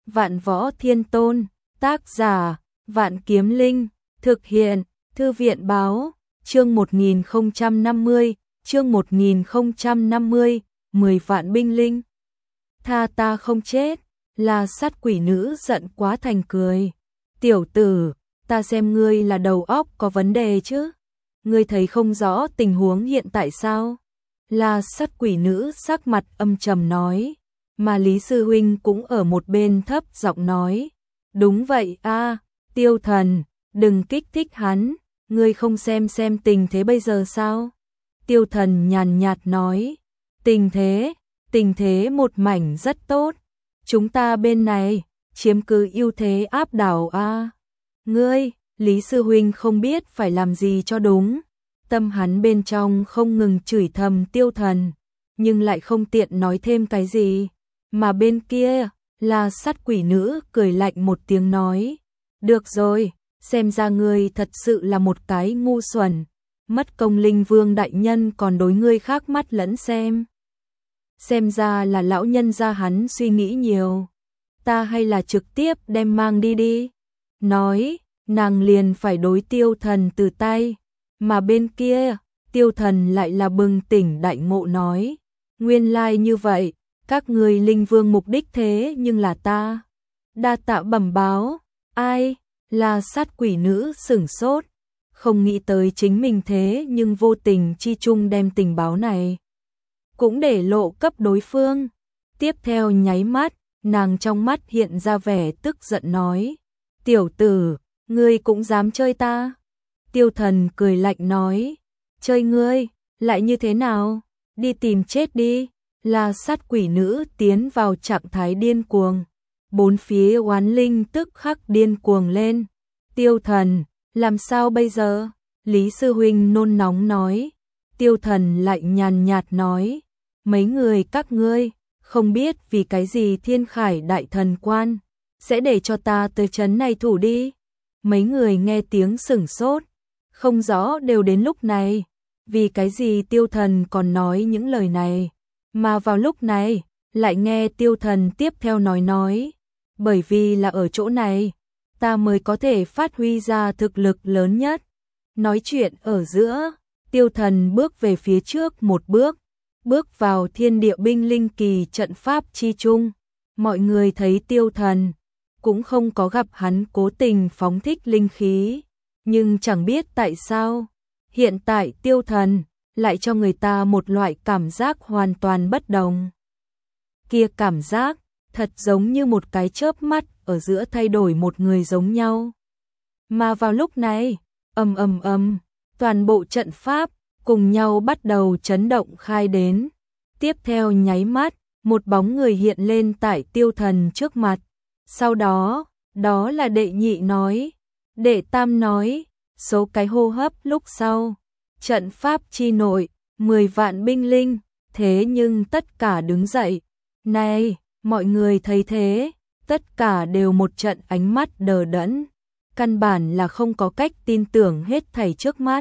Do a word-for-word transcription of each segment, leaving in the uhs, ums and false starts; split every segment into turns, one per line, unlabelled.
Vạn Võ Thiên Tôn, tác giả, Vạn Kiếm Linh, thực hiện, Thư viện báo, chương một nghìn không trăm năm mươi, chương một nghìn không trăm năm mươi, mười vạn binh linh. Tha ta không chết, là sát quỷ nữ giận quá thành cười. Tiểu tử, ta xem ngươi là đầu óc có vấn đề chứ? Ngươi thấy không rõ tình huống hiện tại sao? Là sát quỷ nữ sắc mặt âm trầm nói, mà Lý Sư Huynh cũng ở một bên thấp giọng nói. Đúng vậy a, Tiêu Thần, đừng kích thích hắn, ngươi không xem xem tình thế bây giờ sao? Tiêu Thần nhàn nhạt nói, tình thế, tình thế một mảnh rất tốt, chúng ta bên này, chiếm cứ ưu thế áp đảo a. Ngươi, Lý Sư Huynh không biết phải làm gì cho đúng, tâm hắn bên trong không ngừng chửi thầm Tiêu Thần, nhưng lại không tiện nói thêm cái gì, mà bên kia, là sát quỷ nữ cười lạnh một tiếng nói, được rồi, xem ra ngươi thật sự là một cái ngu xuẩn, mất công Linh Vương đại nhân còn đối ngươi khác mắt lẫn xem. Xem ra là lão nhân gia hắn suy nghĩ nhiều, ta hay là trực tiếp đem mang đi đi. Nói, nàng liền phải đối Tiêu Thần từ tay, mà bên kia, Tiêu Thần lại là bừng tỉnh đại ngộ nói, nguyên lai like như vậy, các người Linh Vương mục đích thế nhưng là ta. Đa tạ bẩm báo, ai, là sát quỷ nữ sửng sốt, không nghĩ tới chính mình thế nhưng vô tình chi chung đem tình báo này cũng để lộ cấp đối phương. Tiếp theo nháy mắt, nàng trong mắt hiện ra vẻ tức giận nói, tiểu tử, ngươi cũng dám chơi ta? Tiêu Thần cười lạnh nói, chơi ngươi, lại như thế nào, đi tìm chết đi. Là sát quỷ nữ tiến vào trạng thái điên cuồng, bốn phía oán linh tức khắc điên cuồng lên. Tiêu Thần, làm sao bây giờ? Lý Sư Huynh nôn nóng nói. Tiêu Thần lại nhàn nhạt nói, mấy người các ngươi, không biết vì cái gì Thiên Khải Đại Thần Quan sẽ để cho ta tới trấn này thủ đi. Mấy người nghe tiếng sửng sốt, không rõ đều đến lúc này, vì cái gì Tiêu Thần còn nói những lời này. Mà vào lúc này, lại nghe Tiêu Thần tiếp theo nói nói, bởi vì là ở chỗ này, ta mới có thể phát huy ra thực lực lớn nhất. Nói chuyện ở giữa, Tiêu Thần bước về phía trước một bước, bước vào thiên địa binh linh kỳ trận pháp chi chung. Mọi người thấy Tiêu Thần, cũng không có gặp hắn cố tình phóng thích linh khí, nhưng chẳng biết tại sao, hiện tại Tiêu Thần lại cho người ta một loại cảm giác hoàn toàn bất đồng. Kia cảm giác, thật giống như một cái chớp mắt ở giữa thay đổi một người giống nhau. Mà vào lúc này, ầm ầm ầm, toàn bộ trận pháp cùng nhau bắt đầu chấn động khai đến. Tiếp theo nháy mắt, một bóng người hiện lên tại Tiêu Thần trước mặt. Sau đó, đó là đệ nhị nói, đệ tam nói, số cái hô hấp lúc sau. Trận pháp chi nội, mười vạn binh linh, thế nhưng tất cả đứng dậy. Này, mọi người thấy thế, tất cả đều một trận ánh mắt đờ đẫn, căn bản là không có cách tin tưởng hết thảy trước mắt.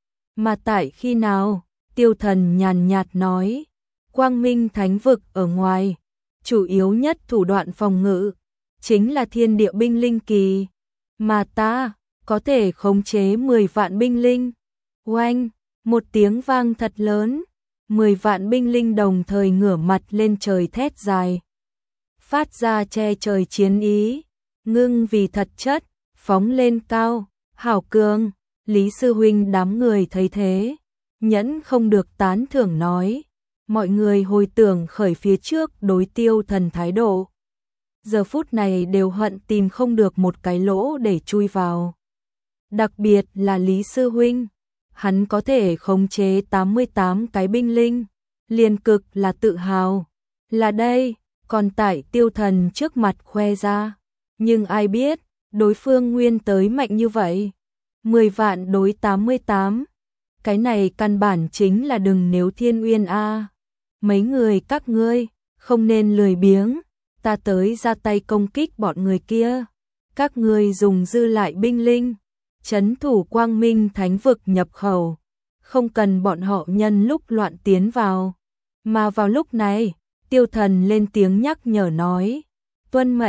Mà tại khi nào, Tiêu Thần nhàn nhạt nói, Quang Minh Thánh Vực ở ngoài, chủ yếu nhất thủ đoạn phòng ngự, chính là thiên địa binh linh kỳ, mà ta có thể khống chế mười vạn binh linh. Oanh, một tiếng vang thật lớn, mười vạn binh linh đồng thời ngửa mặt lên trời thét dài, phát ra che trời chiến ý, ngưng vì thật chất, phóng lên cao, hảo cường. Lý Sư Huynh đám người thấy thế, nhẫn không được tán thưởng nói, mọi người hồi tưởng khởi phía trước đối Tiêu Thần thái độ, giờ phút này đều hận tìm không được một cái lỗ để chui vào. Đặc biệt là Lý Sư Huynh, hắn có thể khống chế tám mươi tám cái binh linh, liền cực là tự hào. Là đây, còn tại Tiêu Thần trước mặt khoe ra, nhưng ai biết, đối phương nguyên tới mạnh như vậy. mười vạn đối tám mươi tám, cái này căn bản chính là đừng nếu thiên uyên a. Mấy người các ngươi, không nên lười biếng, ta tới ra tay công kích bọn người kia. Các ngươi dùng dư lại binh linh, trấn thủ Quang Minh Thánh Vực nhập khẩu, không cần bọn họ nhân lúc loạn tiến vào. Mà vào lúc này, Tiêu Thần lên tiếng nhắc nhở nói, tuân mệnh,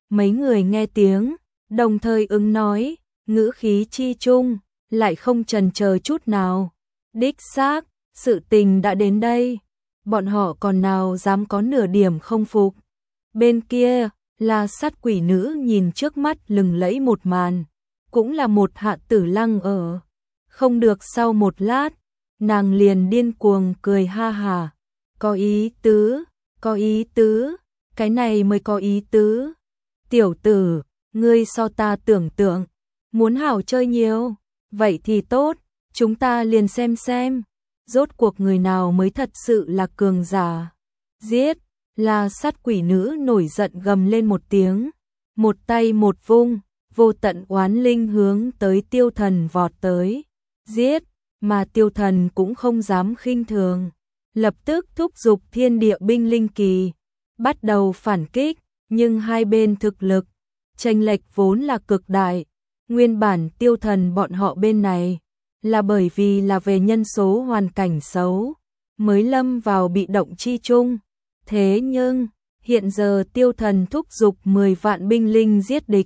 Mấy người nghe tiếng, đồng thời ứng nói, ngữ khí chi chung, lại không chần chờ chút nào. Đích xác, sự tình đã đến đây, bọn họ còn nào dám có nửa điểm không phục. Bên kia, La Sát quỷ nữ nhìn trước mắt lừng lẫy một màn, cũng là một Hạ Tử Lăng ở. Không được sau một lát, nàng liền điên cuồng cười ha hà. Có ý tứ, có ý tứ, cái này mới có ý tứ. Tiểu tử, ngươi so ta tưởng tượng, muốn hảo chơi nhiều, vậy thì tốt, chúng ta liền xem xem, rốt cuộc người nào mới thật sự là cường giả. Giết, La Sát quỷ nữ nổi giận gầm lên một tiếng, một tay một vung, vô tận oán linh hướng tới Tiêu Thần vọt tới. Giết, mà Tiêu Thần cũng không dám khinh thường, lập tức thúc giục thiên địa binh linh kỳ, bắt đầu phản kích, nhưng hai bên thực lực chênh lệch vốn là cực đại. Nguyên bản Tiêu Thần bọn họ bên này là bởi vì là về nhân số hoàn cảnh xấu mới lâm vào bị động chi chung. Thế nhưng hiện giờ Tiêu Thần thúc giục mười vạn binh linh giết địch,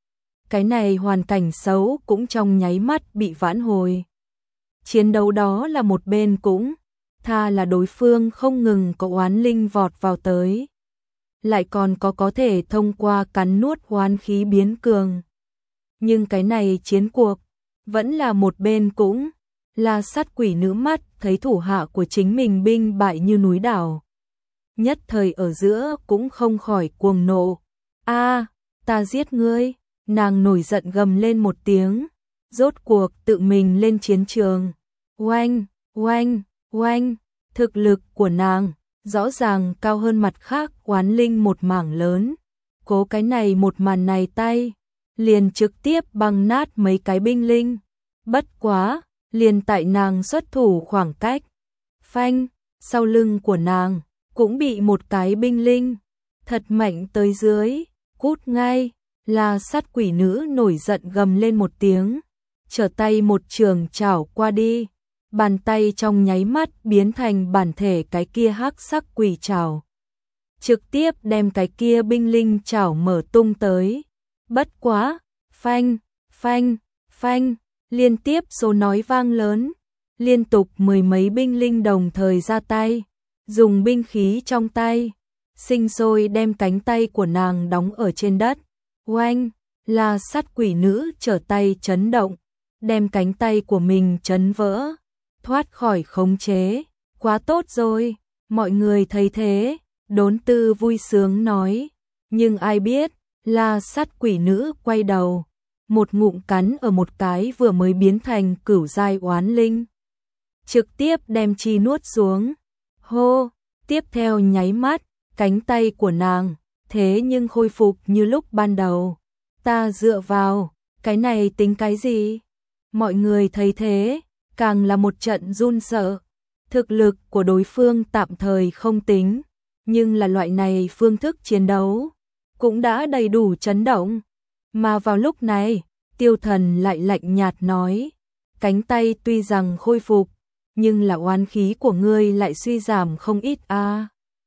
cái này hoàn cảnh xấu cũng trong nháy mắt bị vãn hồi. Chiến đấu đó là một bên cũng tha là đối phương không ngừng có oán linh vọt vào tới, lại còn có có thể thông qua cắn nuốt oán khí biến cường. Nhưng cái này chiến cuộc vẫn là một bên cũng La Sát quỷ nữ mắt thấy thủ hạ của chính mình binh bại như núi đảo, nhất thời ở giữa cũng không khỏi cuồng nộ. A, ta giết ngươi! Nàng nổi giận gầm lên một tiếng, rốt cuộc tự mình lên chiến trường. Oanh, oanh, oanh, thực lực của nàng rõ ràng cao hơn mặt khác oán linh một mảng lớn. Cố cái này một màn này tay, liền trực tiếp băng nát mấy cái binh linh. Bất quá, liền tại nàng xuất thủ khoảng cách, phanh, sau lưng của nàng cũng bị một cái binh linh thật mạnh tới dưới, cút ngay. La Sát quỷ nữ nổi giận gầm lên một tiếng, trở tay một trường chảo qua đi, bàn tay trong nháy mắt biến thành bản thể cái kia hắc sắc quỷ chảo, trực tiếp đem cái kia binh linh chảo mở tung tới. Bất quá, phanh, phanh, phanh, liên tiếp số nói vang lớn, liên tục mười mấy binh linh đồng thời ra tay, dùng binh khí trong tay, sinh sôi đem cánh tay của nàng đóng ở trên đất. Oanh, La Sát quỷ nữ trở tay chấn động, đem cánh tay của mình chấn vỡ, thoát khỏi khống chế. Quá tốt rồi, mọi người thấy thế, đốn tư vui sướng nói. Nhưng ai biết, La Sát quỷ nữ quay đầu, một ngụm cắn ở một cái vừa mới biến thành cửu giai oán linh, trực tiếp đem chi nuốt xuống. Hô, tiếp theo nháy mắt, cánh tay của nàng thế nhưng khôi phục như lúc ban đầu. Ta dựa vào, cái này tính cái gì? Mọi người thấy thế, càng là một trận run sợ. Thực lực của đối phương tạm thời không tính, nhưng là loại này phương thức chiến đấu cũng đã đầy đủ chấn động. Mà vào lúc này, Tiêu Thần lại lạnh nhạt nói, cánh tay tuy rằng khôi phục, nhưng là oán khí của ngươi lại suy giảm không ít a. À.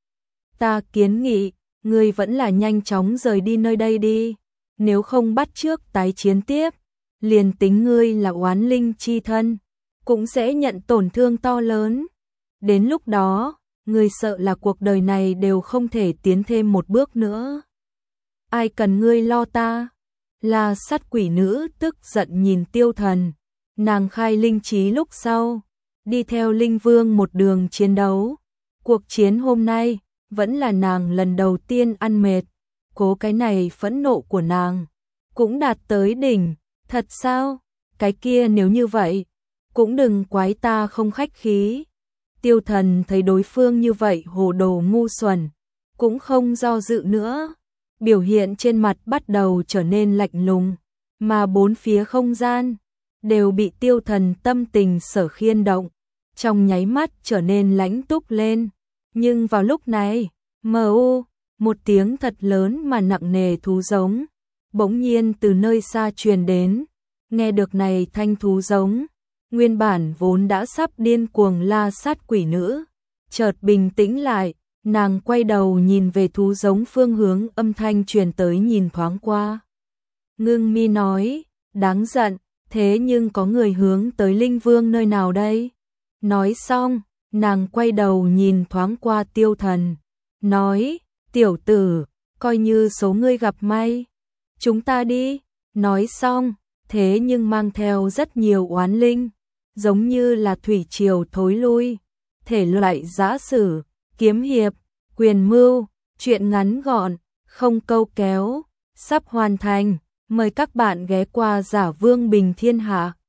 Ta kiến nghị, ngươi vẫn là nhanh chóng rời đi nơi đây đi, nếu không bắt trước tái chiến tiếp, liền tính ngươi là oán linh chi thân, cũng sẽ nhận tổn thương to lớn. Đến lúc đó, ngươi sợ là cuộc đời này đều không thể tiến thêm một bước nữa. Ai cần ngươi lo ta? La Sát quỷ nữ tức giận nhìn Tiêu Thần, nàng khai linh trí lúc sau, đi theo Linh Vương một đường chiến đấu. Cuộc chiến hôm nay, vẫn là nàng lần đầu tiên ăn mệt, cố cái này phẫn nộ của nàng cũng đạt tới đỉnh. Thật sao? Cái kia nếu như vậy, cũng đừng quái ta không khách khí. Tiêu Thần thấy đối phương như vậy hồ đồ ngu xuẩn, cũng không do dự nữa, biểu hiện trên mặt bắt đầu trở nên lạnh lùng, mà bốn phía không gian đều bị Tiêu Thần tâm tình sở khiên động, trong nháy mắt trở nên lãnh túc lên. Nhưng vào lúc này, mờ u, một tiếng thật lớn mà nặng nề thú giống bỗng nhiên từ nơi xa truyền đến. Nghe được này thanh thú giống, nguyên bản vốn đã sắp điên cuồng La Sát quỷ nữ chợt bình tĩnh lại, Nàng quay đầu nhìn về thú giống phương hướng âm thanh truyền tới nhìn thoáng qua. Ngưng mi nói, đáng giận, thế nhưng có người hướng tới Linh Vương nơi nào đây? Nói xong, nàng quay đầu nhìn thoáng qua Tiêu Thần, nói, tiểu tử, coi như số ngươi gặp may. Chúng ta đi, nói xong, thế nhưng mang theo rất nhiều oán linh, giống như là thủy triều thối lui, thể loại giã sử, kiếm hiệp, quyền mưu, chuyện ngắn gọn, không câu kéo, sắp hoàn thành, mời các bạn ghé qua Giả Vương Bình Thiên Hạ.